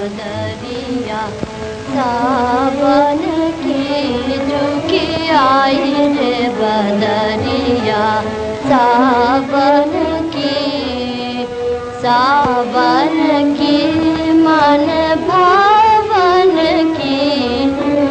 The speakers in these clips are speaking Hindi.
बदरिया सावन की झुकी आई रे बदरिया सावन की मन भावन की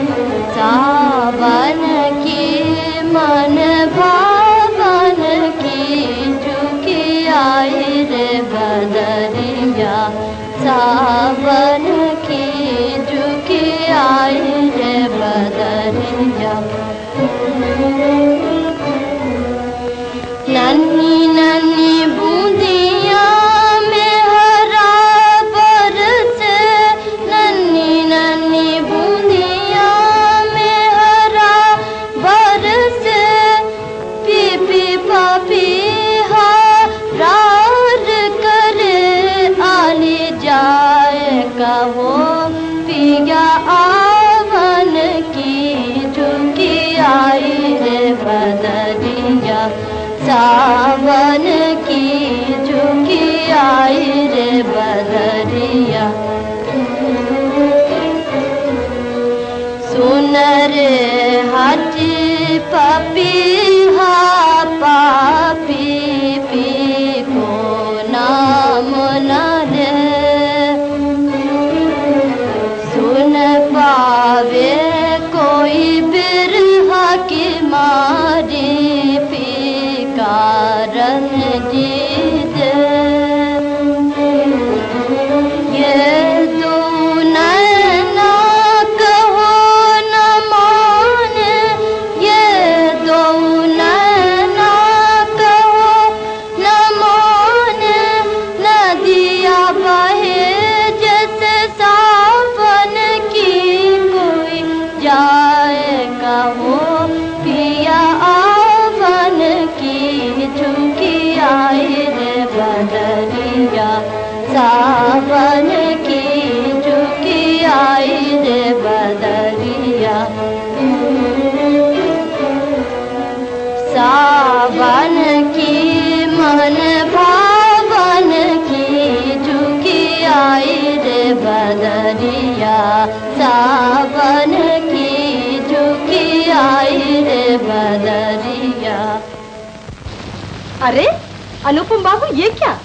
सावन की मन भावन की झुकी आई रे बदरिया सावन की झुकी आई रे बदरिया। नन्ही नन्ही बूंदियां में हरा बरसे, नन्ही नन्ही बूंदियां में हरा बरसे, पी पी पापी हार करे आली जाए कहो पिया आवन की झुकी आई रे बदरिया सावन की झुकी आई रे बदरिया। सुन रे हाथी पपीहा पापी पी को नाम न दे, सुन पावे कोई बिरहा की मारी पी कारण जीत। ये तू नैना कहो न माने, ये दो नैना कहो न माने, नदिया बहे जैसे सावन की कोई जाए कहो पिया आवन की झुकी आई रे बदरिया सावन की झुकी आई रे बदरिया। सावन की मन भावन की झुकी आई रे बदरिया सावन की झुकी आई रे बदरिया। अरे अनुपम बाबू, ये क्या?